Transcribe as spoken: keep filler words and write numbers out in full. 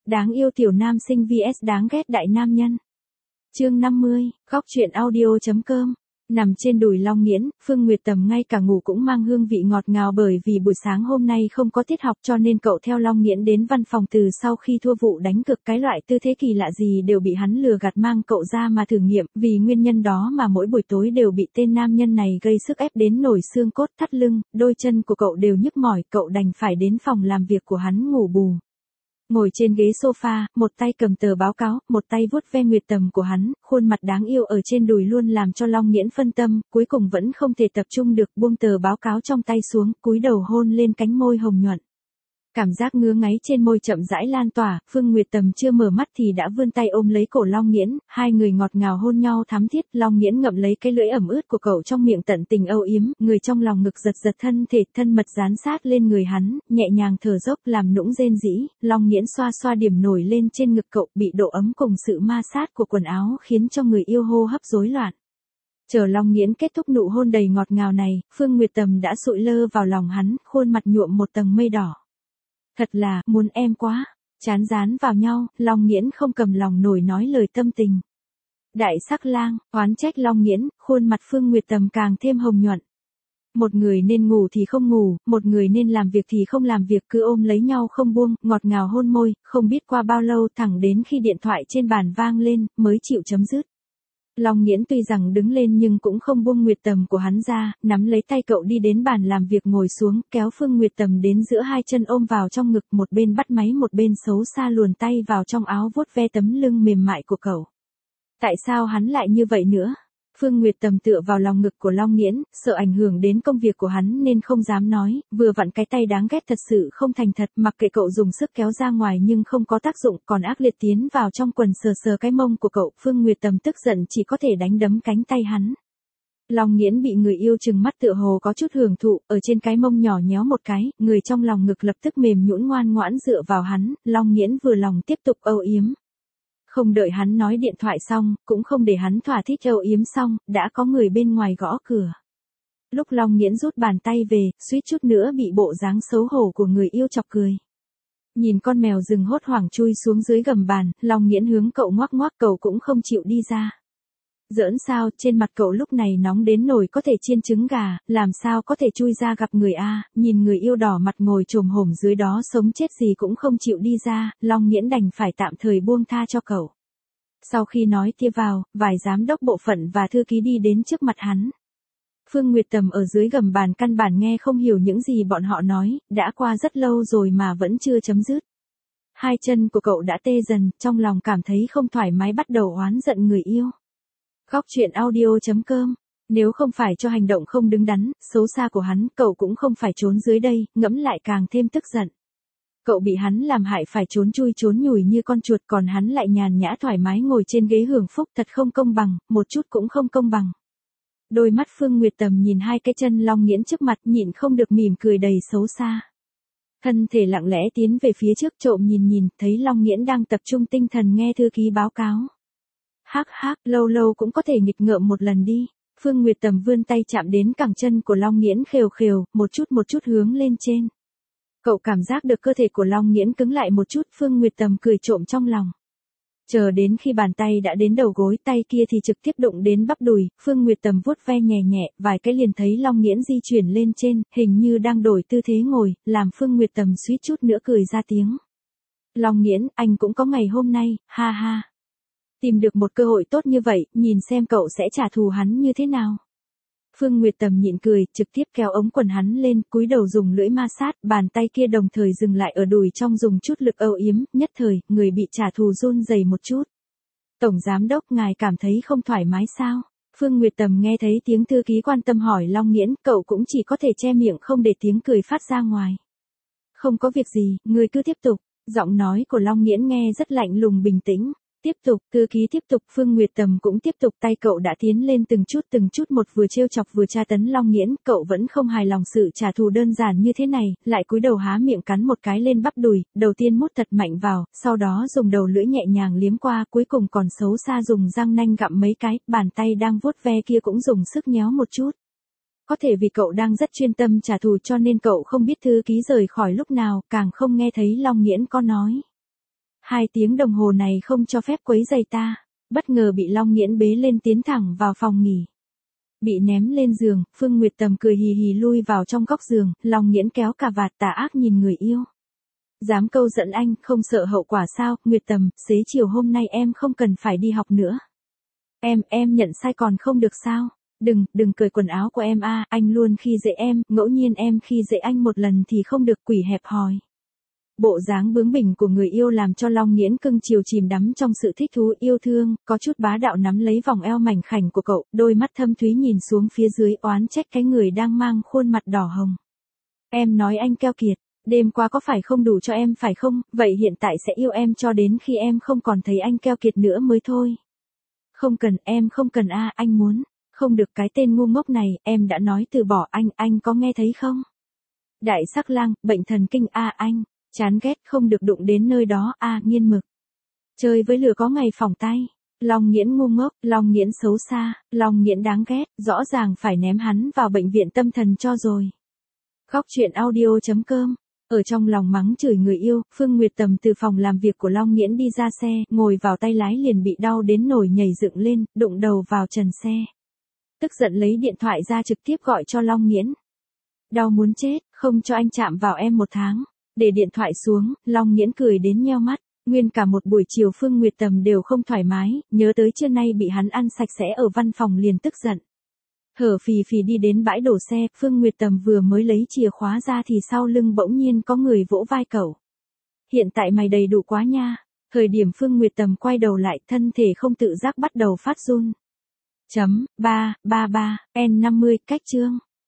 Đáng yêu tiểu nam sinh vs đáng ghét đại nam nhân. Chương năm mươi, góc truyện audio.com. Nằm trên đùi Long Nghiễn, Phương Nguyệt Tầm ngay cả ngủ cũng mang hương vị ngọt ngào bởi vì buổi sáng hôm nay không có tiết học cho nên cậu theo Long Nghiễn đến văn phòng từ sau khi thua vụ đánh cược cái loại tư thế kỳ lạ gì đều bị hắn lừa gạt mang cậu ra mà thử nghiệm, vì nguyên nhân đó mà mỗi buổi tối đều bị tên nam nhân này gây sức ép đến nổi xương cốt thắt lưng, đôi chân của cậu đều nhức mỏi, cậu đành phải đến phòng làm việc của hắn ngủ bù. Ngồi trên ghế sofa, một tay cầm tờ báo cáo, một tay vuốt ve Nguyệt Tầm của hắn, khuôn mặt đáng yêu ở trên đùi luôn làm cho Long Nghiễn phân tâm, cuối cùng vẫn không thể tập trung được, buông tờ báo cáo trong tay xuống, cúi đầu hôn lên cánh môi hồng nhuận. Cảm giác ngứa ngáy trên môi chậm rãi lan tỏa, Phương Nguyệt Tầm chưa mở mắt thì đã vươn tay ôm lấy cổ Long Nghiễn, hai người ngọt ngào hôn nhau thắm thiết, Long Nghiễn ngậm lấy cái lưỡi ẩm ướt của cậu trong miệng tận tình âu yếm, người trong lòng ngực giật giật thân thể, thân mật dán sát lên người hắn, nhẹ nhàng thở dốc làm nũng rên rỉ, Long Nghiễn xoa xoa điểm nổi lên trên ngực cậu, bị độ ấm cùng sự ma sát của quần áo khiến cho người yêu hô hấp rối loạn. Chờ Long Nghiễn kết thúc nụ hôn đầy ngọt ngào này, Phương Nguyệt Tầm đã sụi lơ vào lòng hắn, khuôn mặt nhuộm một tầng mây đỏ. Thật là, muốn em quá. Chán dán vào nhau, Long Nghiễn không cầm lòng nổi nói lời tâm tình. Đại sắc lang, oán trách Long Nghiễn, khuôn mặt Phương Nguyệt Tầm càng thêm hồng nhuận. Một người nên ngủ thì không ngủ, một người nên làm việc thì không làm việc, cứ ôm lấy nhau không buông, ngọt ngào hôn môi, không biết qua bao lâu thẳng đến khi điện thoại trên bàn vang lên, mới chịu chấm dứt. Long Nghiễn tuy rằng đứng lên nhưng cũng không buông Nguyệt Tầm của hắn ra, nắm lấy tay cậu đi đến bàn làm việc ngồi xuống, kéo Phương Nguyệt Tầm đến giữa hai chân ôm vào trong ngực, một bên bắt máy một bên xấu xa luồn tay vào trong áo vuốt ve tấm lưng mềm mại của cậu. Tại sao hắn lại như vậy nữa? Phương Nguyệt Tầm tựa vào lòng ngực của Long Nghiễn, sợ ảnh hưởng đến công việc của hắn nên không dám nói, vừa vặn cái tay đáng ghét thật sự không thành thật, mặc kệ cậu dùng sức kéo ra ngoài nhưng không có tác dụng, còn ác liệt tiến vào trong quần sờ sờ cái mông của cậu, Phương Nguyệt Tầm tức giận chỉ có thể đánh đấm cánh tay hắn. Long Nghiễn bị người yêu trừng mắt tựa hồ có chút hưởng thụ, ở trên cái mông nhỏ nhéo một cái, người trong lòng ngực lập tức mềm nhũn ngoan ngoãn dựa vào hắn, Long Nghiễn vừa lòng tiếp tục âu yếm. Không đợi hắn nói điện thoại xong, cũng không để hắn thỏa thích âu yếm xong, đã có người bên ngoài gõ cửa. Lúc Long Nghiễn rút bàn tay về, suýt chút nữa bị bộ dáng xấu hổ của người yêu chọc cười. Nhìn con mèo rừng hốt hoảng chui xuống dưới gầm bàn, Long Nghiễn hướng cậu ngoác ngoác, cậu cũng không chịu đi ra. Giỡn sao, trên mặt cậu lúc này nóng đến nổi có thể chiên trứng gà, làm sao có thể chui ra gặp người a? Nhìn người yêu đỏ mặt ngồi chồm hổm dưới đó sống chết gì cũng không chịu đi ra, Long Nghiễn đành phải tạm thời buông tha cho cậu. Sau khi nói tia vào, vài giám đốc bộ phận và thư ký đi đến trước mặt hắn. Phương Nguyệt Tầm ở dưới gầm bàn căn bản nghe không hiểu những gì bọn họ nói, đã qua rất lâu rồi mà vẫn chưa chấm dứt. Hai chân của cậu đã tê dần, trong lòng cảm thấy không thoải mái bắt đầu oán giận người yêu. Góc truyện audio.com. Nếu không phải cho hành động không đứng đắn, xấu xa của hắn, cậu cũng không phải trốn dưới đây, ngẫm lại càng thêm tức giận. Cậu bị hắn làm hại phải trốn chui trốn nhủi như con chuột, còn hắn lại nhàn nhã thoải mái ngồi trên ghế hưởng phúc, thật không công bằng, một chút cũng không công bằng. Đôi mắt Phương Nguyệt Tầm nhìn hai cái chân Long Nghiễn trước mặt, nhịn không được mỉm cười đầy xấu xa. Thân thể lặng lẽ tiến về phía trước trộm nhìn nhìn, thấy Long Nghiễn đang tập trung tinh thần nghe thư ký báo cáo. Hắc hắc, lâu lâu cũng có thể nghịch ngợm một lần đi. Phương Nguyệt Tầm vươn tay chạm đến cẳng chân của Long Nghiễn khều khều, một chút một chút hướng lên trên. Cậu cảm giác được cơ thể của Long Nghiễn cứng lại một chút, Phương Nguyệt Tầm cười trộm trong lòng. Chờ đến khi bàn tay đã đến đầu gối, tay kia thì trực tiếp đụng đến bắp đùi, Phương Nguyệt Tầm vuốt ve nhẹ nhẹ, vài cái liền thấy Long Nghiễn di chuyển lên trên, hình như đang đổi tư thế ngồi, làm Phương Nguyệt Tầm suýt chút nữa cười ra tiếng. Long Nghiễn, anh cũng có ngày hôm nay, ha ha. Tìm được một cơ hội tốt như vậy, nhìn xem cậu sẽ trả thù hắn như thế nào. Phương Nguyệt Tầm nhịn cười, trực tiếp kéo ống quần hắn lên, cúi đầu dùng lưỡi ma sát, bàn tay kia đồng thời dừng lại ở đùi trong dùng chút lực âu yếm, nhất thời, người bị trả thù run rẩy một chút. Tổng giám đốc, ngài cảm thấy không thoải mái sao? Phương Nguyệt Tầm nghe thấy tiếng thư ký quan tâm hỏi Long Nghiễn, cậu cũng chỉ có thể che miệng không để tiếng cười phát ra ngoài. Không có việc gì, người cứ tiếp tục. Giọng nói của Long Nghiễn nghe rất lạnh lùng bình tĩnh. Tiếp tục, thư ký tiếp tục, Phương Nguyệt Tầm cũng tiếp tục, tay cậu đã tiến lên từng chút từng chút một, vừa trêu chọc vừa tra tấn Long Nghiễn, cậu vẫn không hài lòng sự trả thù đơn giản như thế này, lại cúi đầu há miệng cắn một cái lên bắp đùi, đầu tiên mút thật mạnh vào, sau đó dùng đầu lưỡi nhẹ nhàng liếm qua, cuối cùng còn xấu xa dùng răng nanh gặm mấy cái, bàn tay đang vuốt ve kia cũng dùng sức nhéo một chút. Có thể vì cậu đang rất chuyên tâm trả thù cho nên cậu không biết thư ký rời khỏi lúc nào, càng không nghe thấy Long Nghiễn có nói. Hai tiếng đồng hồ này không cho phép quấy rầy ta. Bất ngờ bị Long Nghiễn bế lên tiến thẳng vào phòng nghỉ. Bị ném lên giường, Phương Nguyệt Tầm cười hì hì lui vào trong góc giường, Long Nghiễn kéo cà vạt tà ác nhìn người yêu. Dám câu giận anh, không sợ hậu quả sao? Nguyệt Tầm, xế chiều hôm nay em không cần phải đi học nữa. Em, em nhận sai còn không được sao? Đừng, đừng cởi quần áo của em a, anh luôn khi dễ em, ngẫu nhiên em khi dễ anh một lần thì không được, quỷ hẹp hòi. Bộ dáng bướng bỉnh của người yêu làm cho Long Nghiễn cưng chiều chìm đắm trong sự thích thú yêu thương, có chút bá đạo nắm lấy vòng eo mảnh khảnh của cậu, đôi mắt thâm thúy nhìn xuống phía dưới oán trách cái người đang mang khuôn mặt đỏ hồng. Em nói anh keo kiệt, đêm qua có phải không đủ cho em phải không, vậy hiện tại sẽ yêu em cho đến khi em không còn thấy anh keo kiệt nữa mới thôi. Không cần, em không cần a, anh muốn. Không được, cái tên ngu ngốc này, em đã nói từ bỏ anh, anh có nghe thấy không? Đại sắc lang, bệnh thần kinh a anh, chán ghét, không được đụng đến nơi đó a, nghiên mực. Chơi với lửa có ngày phỏng tay. Long Nghiễn ngu ngốc, Long Nghiễn xấu xa, Long Nghiễn đáng ghét, rõ ràng phải ném hắn vào bệnh viện tâm thần cho rồi. Góc truyện audio chấm com. Ở trong lòng mắng chửi người yêu, Phương Nguyệt Tầm từ phòng làm việc của Long Nghiễn đi ra xe, ngồi vào tay lái liền bị đau đến nổi nhảy dựng lên, đụng đầu vào trần xe. Tức giận lấy điện thoại ra trực tiếp gọi cho Long Nghiễn. Đau muốn chết, không cho anh chạm vào em một tháng. Để điện thoại xuống, Long Nghiễn cười đến nheo mắt. Nguyên cả một buổi chiều Phương Nguyệt Tầm đều không thoải mái, nhớ tới trưa nay bị hắn ăn sạch sẽ ở văn phòng liền tức giận. Thở phì phì đi đến bãi đổ xe, Phương Nguyệt Tầm vừa mới lấy chìa khóa ra thì sau lưng bỗng nhiên có người vỗ vai cậu. Hiện tại mày đầy đủ quá nha. Thời điểm Phương Nguyệt Tầm quay đầu lại, thân thể không tự giác bắt đầu phát run. Chấm, ba, ba ba, N năm mươi, cách chương.